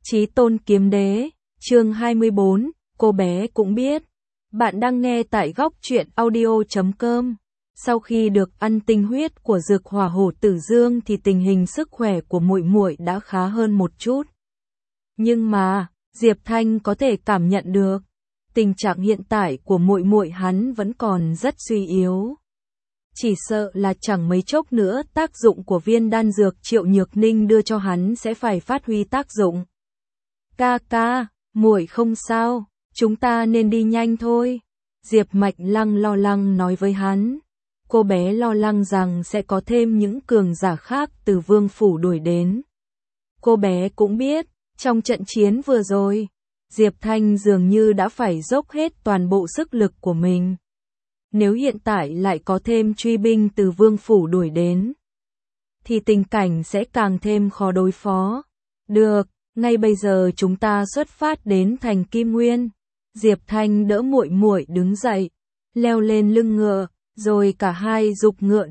Chí Tôn Kiếm Đế, chương 24, cô bé cũng biết. Bạn đang nghe tại góc truyện audio.com. Sau khi được ăn tinh huyết của Dược Hỏa Hổ Tử Dương thì tình hình sức khỏe của muội muội đã khá hơn một chút. Nhưng mà, Diệp Thanh có thể cảm nhận được, tình trạng hiện tại của muội muội hắn vẫn còn rất suy yếu. Chỉ sợ là chẳng mấy chốc nữa tác dụng của viên đan dược Triệu Nhược Ninh đưa cho hắn sẽ phải phát huy tác dụng. Ca ca, muội không sao, chúng ta nên đi nhanh thôi. Diệp Mạch Lăng lo lắng nói với hắn. Cô bé lo lắng rằng sẽ có thêm những cường giả khác từ Vương Phủ đuổi đến. Cô bé cũng biết, trong trận chiến vừa rồi, Diệp Thanh dường như đã phải dốc hết toàn bộ sức lực của mình. Nếu hiện tại lại có thêm truy binh từ Vương Phủ đuổi đến, thì tình cảnh sẽ càng thêm khó đối phó. Được, ngay bây giờ chúng ta xuất phát đến thành Kim Nguyên. Diệp Thanh đỡ muội muội đứng dậy, leo lên lưng ngựa, rồi cả hai giục ngựa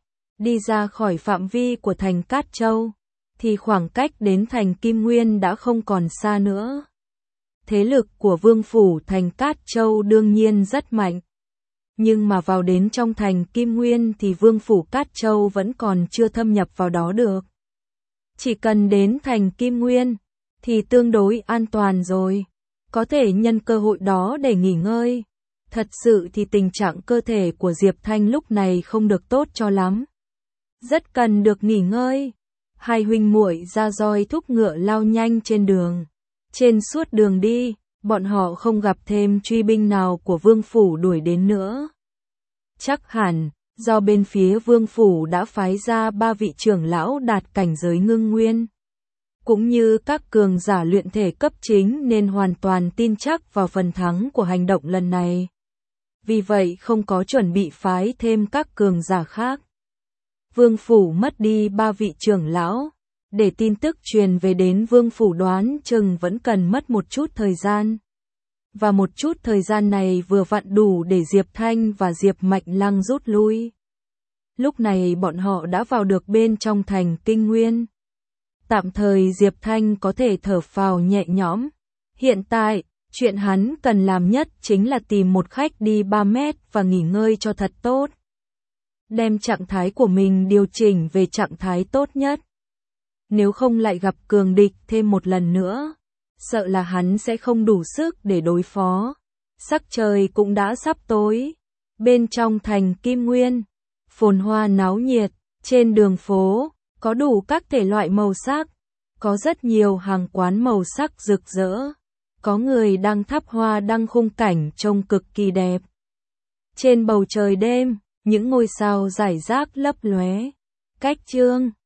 đi ra khỏi phạm vi của thành Cát Châu, thì khoảng cách đến thành Kim Nguyên đã không còn xa nữa. Thế lực của Vương Phủ thành Cát Châu đương nhiên rất mạnh. Nhưng mà vào đến trong thành Kim Nguyên thì Vương Phủ Cát Châu vẫn còn chưa thâm nhập vào đó được. Chỉ cần đến thành Kim Nguyên thì tương đối an toàn rồi, có thể nhân cơ hội đó để nghỉ ngơi. Thật sự thì tình trạng cơ thể của Diệp Thanh lúc này không được tốt cho lắm, rất cần được nghỉ ngơi. Hai huynh muội ra roi thúc ngựa lao nhanh trên đường. Trên suốt đường đi, bọn họ không gặp thêm truy binh nào của Vương Phủ đuổi đến nữa. Chắc hẳn, do bên phía Vương Phủ đã phái ra 3 vị trưởng lão đạt cảnh giới ngưng nguyên, cũng như các cường giả luyện thể cấp chính nên hoàn toàn tin chắc vào phần thắng của hành động lần này. Vì vậy không có chuẩn bị phái thêm các cường giả khác. Vương Phủ mất đi 3 vị trưởng lão, để tin tức truyền về đến Vương Phủ đoán chừng vẫn cần mất một chút thời gian. Và một chút thời gian này vừa vặn đủ để Diệp Thanh và Diệp Mạch Lăng rút lui. Lúc này bọn họ đã vào được bên trong thành Kinh Nguyên. Tạm thời Diệp Thanh có thể thở phào nhẹ nhõm. Hiện tại, chuyện hắn cần làm nhất chính là tìm một khách đi 3 mét và nghỉ ngơi cho thật tốt. Đem trạng thái của mình điều chỉnh về trạng thái tốt nhất. Nếu không lại gặp cường địch thêm một lần nữa, sợ là hắn sẽ không đủ sức để đối phó. Sắc trời cũng đã sắp tối. Bên trong thành Kim Nguyên, phồn hoa náo nhiệt, trên đường phố, có đủ các thể loại màu sắc. Có rất nhiều hàng quán màu sắc rực rỡ. Có người đang thắp hoa đăng khung cảnh trông cực kỳ đẹp. Trên bầu trời đêm, những ngôi sao rải rác lấp lóe. Cách chương